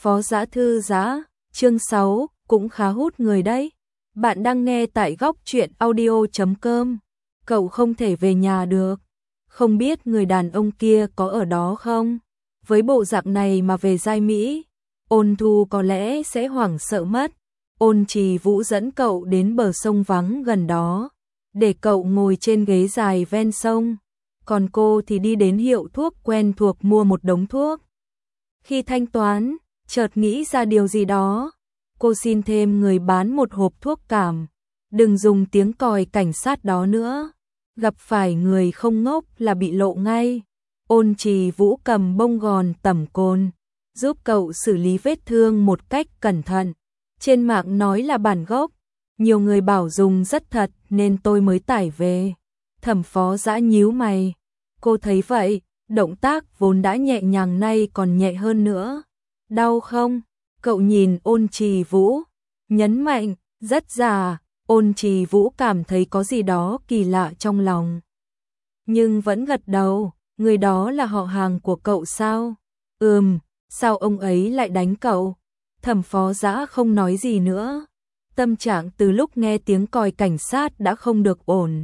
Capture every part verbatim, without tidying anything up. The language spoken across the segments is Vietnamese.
Phó Dã thư giã, chương sáu, cũng khá hút người đấy. Bạn đang nghe tại góc truyện audio chấm com. Cậu không thể về nhà được. Không biết người đàn ông kia có ở đó không? Với bộ dạng này mà về Giai Mỹ, Ôn Thu có lẽ sẽ hoảng sợ mất. Ôn Trì Vũ dẫn cậu đến bờ sông vắng gần đó, để cậu ngồi trên ghế dài ven sông. Còn cô thì đi đến hiệu thuốc quen thuộc mua một đống thuốc. Khi thanh toán, chợt nghĩ ra điều gì đó, cô xin thêm người bán một hộp thuốc cảm. Đừng dùng tiếng còi cảnh sát đó nữa. Gặp phải người không ngốc là bị lộ ngay. Ôn Trì Vũ cầm bông gòn tẩm cồn, giúp cậu xử lý vết thương một cách cẩn thận. Trên mạng nói là bản gốc, nhiều người bảo dùng rất thật nên tôi mới tải về. Thẩm Phó Dã nhíu mày. Cô thấy vậy, động tác vốn đã nhẹ nhàng nay còn nhẹ hơn nữa. Đau không? Cậu nhìn Ôn Trì Vũ, nhấn mạnh, rất già. Ôn Trì Vũ cảm thấy có gì đó kỳ lạ trong lòng, nhưng vẫn gật đầu. Người đó là họ hàng của cậu sao? Ừm, sao ông ấy lại đánh cậu? Thẩm Phó Dã không nói gì nữa. Tâm trạng từ lúc nghe tiếng còi cảnh sát đã không được ổn.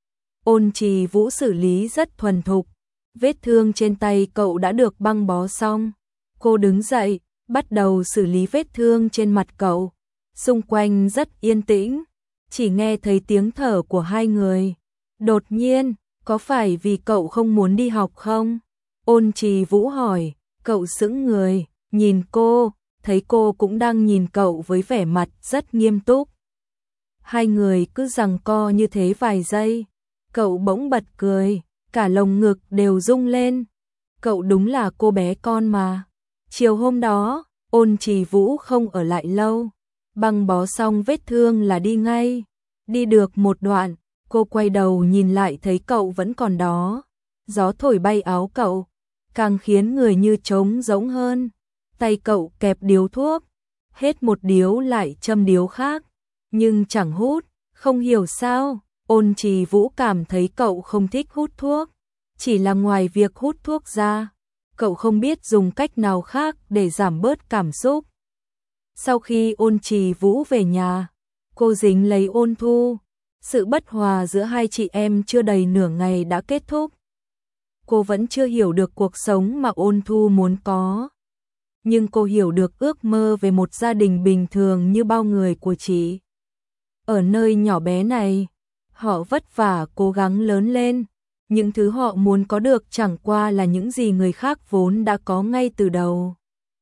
Ôn Trì Vũ xử lý rất thuần thục. Vết thương trên tay cậu đã được băng bó xong. Cô đứng dậy, bắt đầu xử lý vết thương trên mặt cậu. Xung quanh rất yên tĩnh, chỉ nghe thấy tiếng thở của hai người. Đột nhiên, có phải vì cậu không muốn đi học không? Ôn Trì Vũ hỏi. Cậu sững người, nhìn cô, thấy cô cũng đang nhìn cậu với vẻ mặt rất nghiêm túc. Hai người cứ giằng co như thế vài giây. Cậu bỗng bật cười, cả lồng ngực đều rung lên. Cậu đúng là cô bé con mà. Chiều hôm đó, Ôn Trì Vũ không ở lại lâu. Băng bó xong vết thương là đi ngay. Đi được một đoạn, cô quay đầu nhìn lại thấy cậu vẫn còn đó. Gió thổi bay áo cậu, càng khiến người như trống rỗng hơn. Tay cậu kẹp điếu thuốc, hết một điếu lại châm điếu khác, nhưng chẳng hút. Không hiểu sao, Ôn Trì Vũ cảm thấy cậu không thích hút thuốc. Chỉ là ngoài việc hút thuốc ra, cậu không biết dùng cách nào khác để giảm bớt cảm xúc. Sau khi Ôn Trì Vũ về nhà, cô dính lấy Ôn Thu. Sự bất hòa giữa hai chị em chưa đầy nửa ngày đã kết thúc. Cô vẫn chưa hiểu được cuộc sống mà Ôn Thu muốn có, nhưng cô hiểu được ước mơ về một gia đình bình thường như bao người của chị. Ở nơi nhỏ bé này, họ vất vả cố gắng lớn lên. Những thứ họ muốn có được chẳng qua là những gì người khác vốn đã có ngay từ đầu.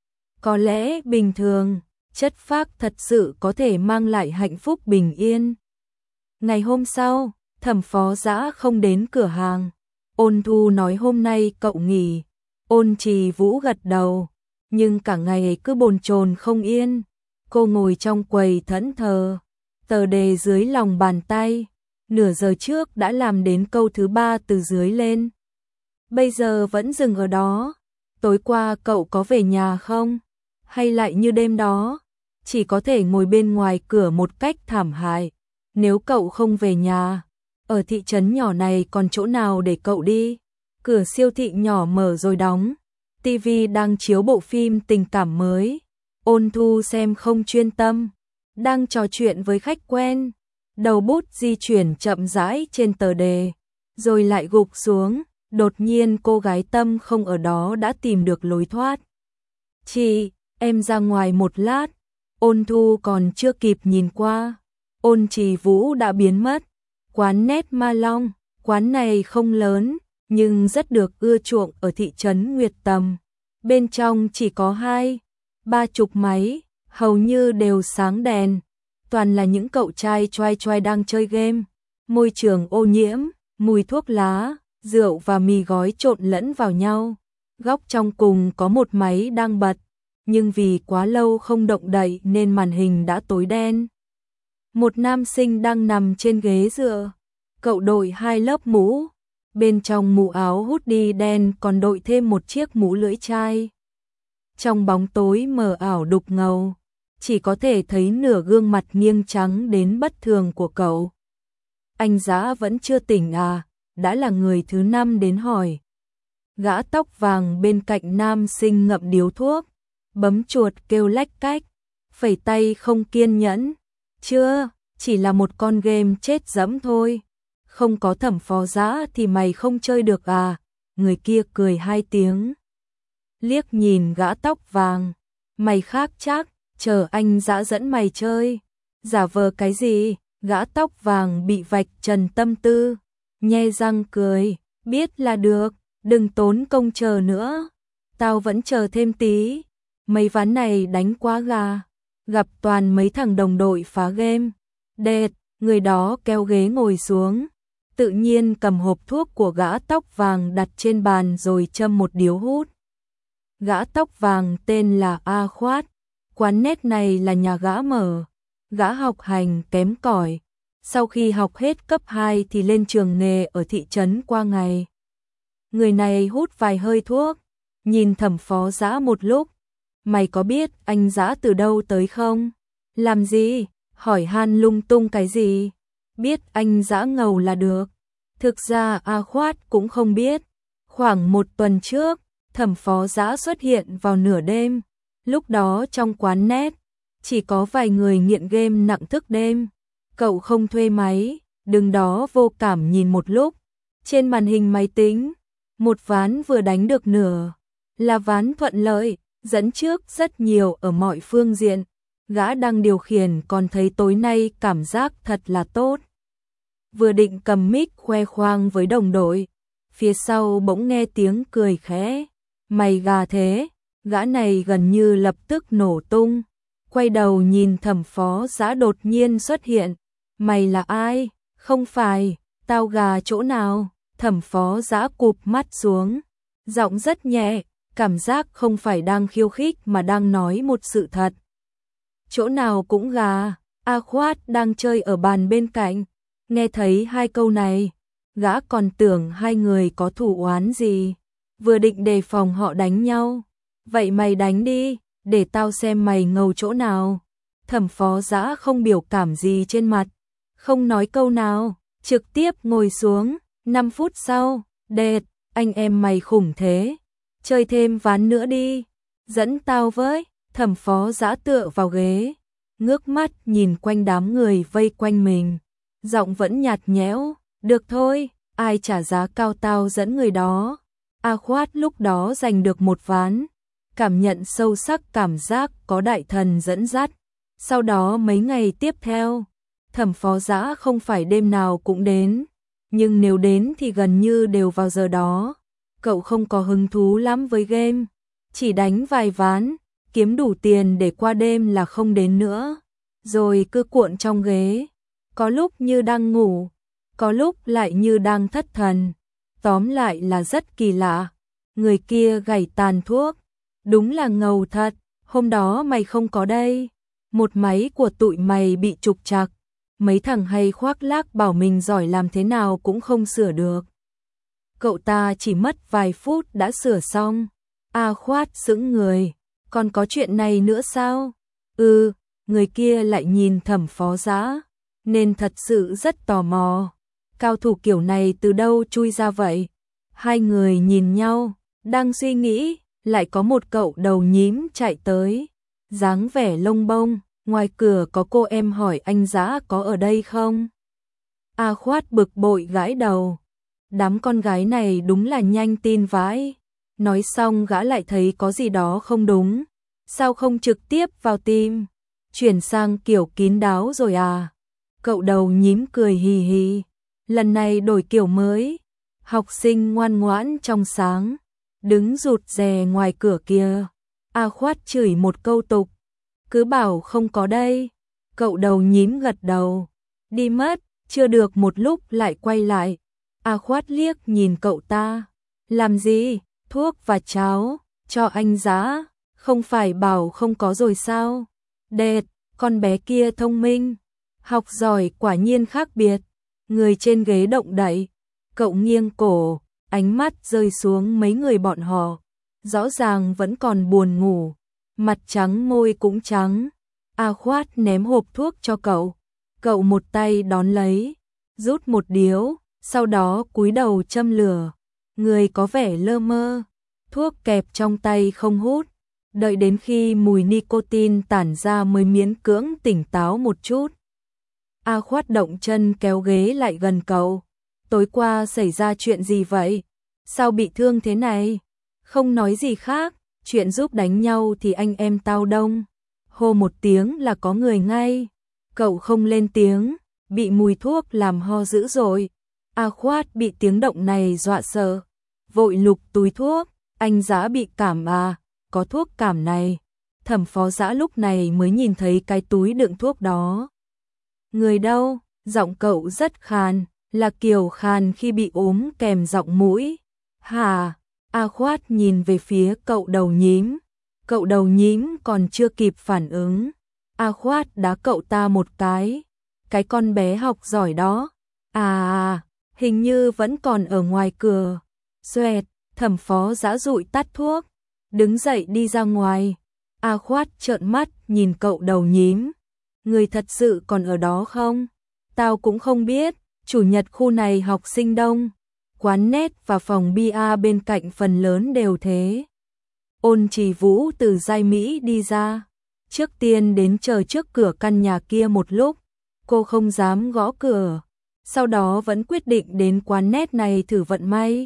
Có lẽ bình thường, chất phác thật sự có thể mang lại hạnh phúc bình yên. Ngày hôm sau, Thẩm Phó Dã không đến cửa hàng. Ôn Thu nói hôm nay cậu nghỉ. Ôn Trì Vũ gật đầu, nhưng cả ngày cứ bồn chồn không yên. Cô ngồi trong quầy thẫn thờ, tờ đề dưới lòng bàn tay. Nửa giờ trước đã làm đến câu thứ ba từ dưới lên. Bây giờ vẫn dừng ở đó. Tối qua cậu có về nhà không? Hay lại như đêm đó, chỉ có thể ngồi bên ngoài cửa một cách thảm hại. Nếu cậu không về nhà, ở thị trấn nhỏ này còn chỗ nào để cậu đi? Cửa siêu thị nhỏ mở rồi đóng. ti vi đang chiếu bộ phim tình cảm mới. Ôn Thu xem không chuyên tâm, đang trò chuyện với khách quen. Đầu bút di chuyển chậm rãi trên tờ đề, rồi lại gục xuống. Đột nhiên cô gái Tâm không ở đó đã tìm được lối thoát. Chị, em ra ngoài một lát. Ôn Thu còn chưa kịp nhìn qua, Ôn Trì Vũ đã biến mất. Quán Nét Ma Long, quán này không lớn, nhưng rất được ưa chuộng ở thị trấn Nguyệt Tầm. Bên trong chỉ có hai, ba chục máy, hầu như đều sáng đèn. Toàn là những cậu trai choai choai đang chơi game. Môi trường ô nhiễm, mùi thuốc lá, rượu và mì gói trộn lẫn vào nhau. Góc trong cùng có một máy đang bật, nhưng vì quá lâu không động đậy nên màn hình đã tối đen. Một nam sinh đang nằm trên ghế dựa. Cậu đội hai lớp mũ. Bên trong mũ áo hoodie đen còn đội thêm một chiếc mũ lưỡi chai. Trong bóng tối mờ ảo đục ngầu, chỉ có thể thấy nửa gương mặt nghiêng trắng đến bất thường của cậu. Anh Dã vẫn chưa tỉnh à? Đã là người thứ năm đến hỏi. Gã tóc vàng bên cạnh nam sinh ngậm điếu thuốc, bấm chuột kêu lách cách, phẩy tay không kiên nhẫn. Chưa, chỉ là một con game chết dẫm thôi. Không có Thẩm Phó Dã thì mày không chơi được à? Người kia cười hai tiếng. Liếc nhìn gã tóc vàng. Mày khác chắc, chờ anh Dã dẫn mày chơi. Giả vờ cái gì? Gã tóc vàng bị vạch trần tâm tư. Nhe răng cười, biết là được, đừng tốn công chờ nữa. Tao vẫn chờ thêm tí. Mấy ván này đánh quá gà. Gặp toàn mấy thằng đồng đội phá game. Đệt, người đó kéo ghế ngồi xuống. Tự nhiên cầm hộp thuốc của gã tóc vàng đặt trên bàn rồi châm một điếu hút. Gã tóc vàng tên là A Khoát. Quán net này là nhà gã mở. Gã học hành kém cỏi. Sau khi học hết cấp hai thì lên trường nghề ở thị trấn qua ngày. Người này hút vài hơi thuốc. Nhìn Thẩm Phó Dã một lúc. Mày có biết anh Dã từ đâu tới không? Làm gì? Hỏi han lung tung cái gì? Biết anh Dã ngầu là được. Thực ra A Khoát cũng không biết. Khoảng một tuần trước, Thẩm Phó Dã xuất hiện vào nửa đêm. Lúc đó trong quán net, chỉ có vài người nghiện game nặng thức đêm. Cậu không thuê máy, đứng đó vô cảm nhìn một lúc. Trên màn hình máy tính, một ván vừa đánh được nửa. Là ván thuận lợi, dẫn trước rất nhiều ở mọi phương diện. Gã đang điều khiển còn thấy tối nay cảm giác thật là tốt. Vừa định cầm mic khoe khoang với đồng đội, phía sau bỗng nghe tiếng cười khẽ. Mày gà thế? Gã này gần như lập tức nổ tung. Quay đầu nhìn Thẩm Phó Dã đột nhiên xuất hiện. Mày là ai? Không phải, tao gà chỗ nào? Thẩm Phó Dã cụp mắt xuống. Giọng rất nhẹ, cảm giác không phải đang khiêu khích mà đang nói một sự thật. Chỗ nào cũng gà. A Khoát đang chơi ở bàn bên cạnh. Nghe thấy hai câu này, gã còn tưởng hai người có thù oán gì. Vừa định đề phòng họ đánh nhau. Vậy mày đánh đi, để tao xem mày ngầu chỗ nào. Thẩm Phó Dã không biểu cảm gì trên mặt. Không nói câu nào, trực tiếp ngồi xuống. Năm phút sau, đệt, anh em mày khủng thế. Chơi thêm ván nữa đi. Dẫn tao với. Thẩm Phó Dã tựa vào ghế. Ngước mắt nhìn quanh đám người vây quanh mình. Giọng vẫn nhạt nhẽo. Được thôi, ai trả giá cao tao dẫn người đó. A Khoát lúc đó giành được một ván. Cảm nhận sâu sắc cảm giác có đại thần dẫn dắt. Sau đó mấy ngày tiếp theo, Thẩm Phó Dã không phải đêm nào cũng đến. Nhưng nếu đến thì gần như đều vào giờ đó. Cậu không có hứng thú lắm với game. Chỉ đánh vài ván, kiếm đủ tiền để qua đêm là không đến nữa. Rồi cứ cuộn trong ghế. Có lúc như đang ngủ, có lúc lại như đang thất thần. Tóm lại là rất kỳ lạ. Người kia gảy tàn thuốc. Đúng là ngầu thật. Hôm đó mày không có đây. Một máy của tụi mày bị trục trặc. Mấy thằng hay khoác lác bảo mình giỏi làm thế nào cũng không sửa được. Cậu ta chỉ mất vài phút đã sửa xong. A Khoát sững người. Còn có chuyện này nữa sao? Ừ, người kia lại nhìn Thẩm Phó Dã, nên thật sự rất tò mò. Cao thủ kiểu này từ đâu chui ra vậy? Hai người nhìn nhau, đang suy nghĩ, lại có một cậu đầu nhím chạy tới. Dáng vẻ lông bông, ngoài cửa có cô em hỏi anh Dã có ở đây không? A Khoát bực bội gãi đầu. Đám con gái này đúng là nhanh tin vãi. Nói xong gã lại thấy có gì đó không đúng. Sao không trực tiếp vào tim? Chuyển sang kiểu kín đáo rồi à? Cậu đầu nhím cười hì hì. Lần này đổi kiểu mới. Học sinh ngoan ngoãn trong sáng. Đứng rụt rè ngoài cửa kia. A Khoát chửi một câu tục. Cứ bảo không có đây. Cậu đầu nhím gật đầu. Đi mất, chưa được một lúc lại quay lại. A Khoát liếc nhìn cậu ta. Làm gì? Thuốc và cháo, cho anh Dã. Không phải bảo không có rồi sao? Đệt, con bé kia thông minh. Học giỏi quả nhiên khác biệt. Người trên ghế động đậy. Cậu nghiêng cổ, ánh mắt rơi xuống mấy người bọn họ. Rõ ràng vẫn còn buồn ngủ. Mặt trắng môi cũng trắng. A Khoát ném hộp thuốc cho cậu. Cậu một tay đón lấy, rút một điếu, sau đó cúi đầu châm lửa. Người có vẻ lơ mơ, thuốc kẹp trong tay không hút. đợi đến khi mùi nicotine tản ra mới miễn cưỡng tỉnh táo một chút. A Khoát động chân kéo ghế lại gần cậu. Tối qua xảy ra chuyện gì vậy? Sao bị thương thế này? Không nói gì khác, chuyện giúp đánh nhau thì anh em tao đông. Hô một tiếng là có người ngay. Cậu không lên tiếng, bị mùi thuốc làm ho dữ dội. A Khoát bị tiếng động này dọa sợ, vội lục túi thuốc. Anh Dã bị cảm à? Có thuốc cảm này. Thẩm Phó Dã lúc này mới nhìn thấy cái túi đựng thuốc đó. Người đâu? Giọng cậu rất khàn, là kiểu khàn khi bị ốm kèm giọng mũi. Hả? A Khoát nhìn về phía cậu đầu nhím. Cậu đầu nhím còn chưa kịp phản ứng. A Khoát đá cậu ta một cái. Cái con bé học giỏi đó. À, hình như vẫn còn ở ngoài cửa. Xoẹt, Thẩm Phó Dã dụi tắt thuốc, đứng dậy đi ra ngoài. A Khoát trợn mắt nhìn cậu đầu nhím. Người thật sự còn ở đó không? Tao cũng không biết, chủ nhật khu này học sinh đông. Quán net và phòng bia bên cạnh phần lớn đều thế. Ôn Trì Vũ từ Giai Mỹ đi ra. Trước tiên đến chờ trước cửa căn nhà kia một lúc. Cô không dám gõ cửa. Sau đó vẫn quyết định đến quán net này thử vận may.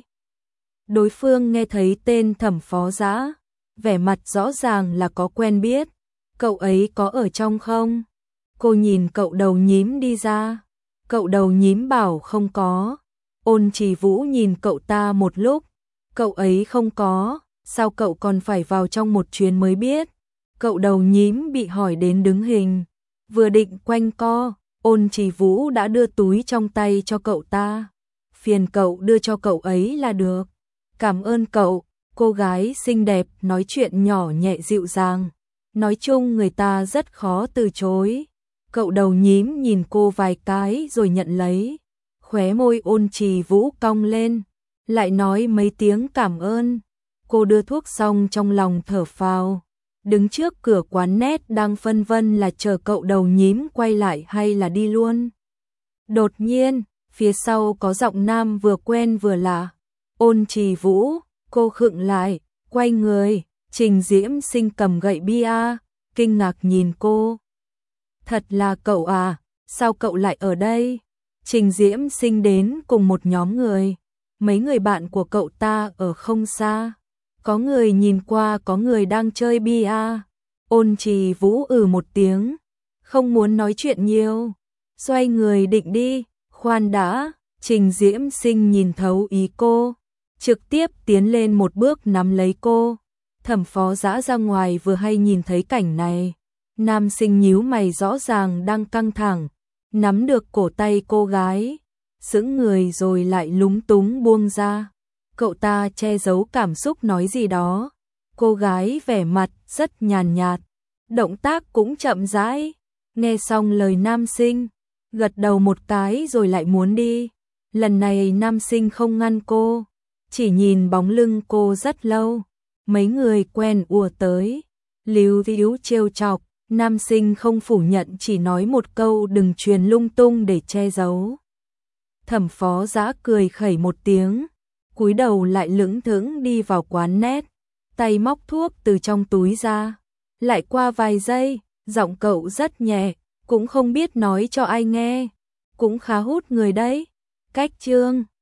Đối phương nghe thấy tên Thẩm Phó Dã, vẻ mặt rõ ràng là có quen biết. Cậu ấy có ở trong không? Cô nhìn cậu đầu nhím đi ra. Cậu đầu nhím bảo không có. Ôn Trì Vũ nhìn cậu ta một lúc. Cậu ấy không có, sao cậu còn phải vào trong một chuyến mới biết? Cậu đầu nhím bị hỏi đến đứng hình. Vừa định quanh co, Ôn Trì Vũ đã đưa túi trong tay cho cậu ta. Phiền cậu đưa cho cậu ấy là được. Cảm ơn cậu. Cô gái xinh đẹp nói chuyện nhỏ nhẹ dịu dàng. Nói chung người ta rất khó từ chối. Cậu đầu nhím nhìn cô vài cái rồi nhận lấy. Khóe môi Ôn Trì Vũ cong lên, lại nói mấy tiếng cảm ơn. Cô đưa thuốc xong trong lòng thở phào. Đứng trước cửa quán net đang phân vân là chờ cậu đầu nhím quay lại hay là đi luôn. Đột nhiên, phía sau có giọng nam vừa quen vừa lạ. Ôn Trì Vũ, cô khựng lại, quay người, Trình Diễm Sinh cầm gậy bia, kinh ngạc nhìn cô. Thật là cậu à, sao cậu lại ở đây? Trình Diễm Sinh đến cùng một nhóm người, mấy người bạn của cậu ta ở không xa. Có người nhìn qua có người đang chơi bia. Ôn Trì Vũ ừ một tiếng, không muốn nói chuyện nhiều. Xoay người định đi, khoan đã, Trình Diễm Sinh nhìn thấu ý cô. Trực tiếp tiến lên một bước nắm lấy cô. Thẩm Phó Dã ra ngoài vừa hay nhìn thấy cảnh này. Nam sinh nhíu mày rõ ràng đang căng thẳng, nắm được cổ tay cô gái, sững người rồi lại lúng túng buông ra. Cậu ta che giấu cảm xúc nói gì đó. Cô gái vẻ mặt rất nhàn nhạt, động tác cũng chậm rãi. Nghe xong lời nam sinh, gật đầu một cái rồi lại muốn đi. Lần này nam sinh không ngăn cô, chỉ nhìn bóng lưng cô rất lâu. Mấy người quen ùa tới, líu díu trêu chọc. Nam sinh không phủ nhận, chỉ nói một câu đừng truyền lung tung để che giấu. Thẩm Phó Dã cười khẩy một tiếng, cúi đầu lại lững thững đi vào quán net, tay móc thuốc từ trong túi ra. Lại qua vài giây, giọng cậu rất nhẹ, cũng không biết nói cho ai nghe, cũng khá hút người đấy. Cách chương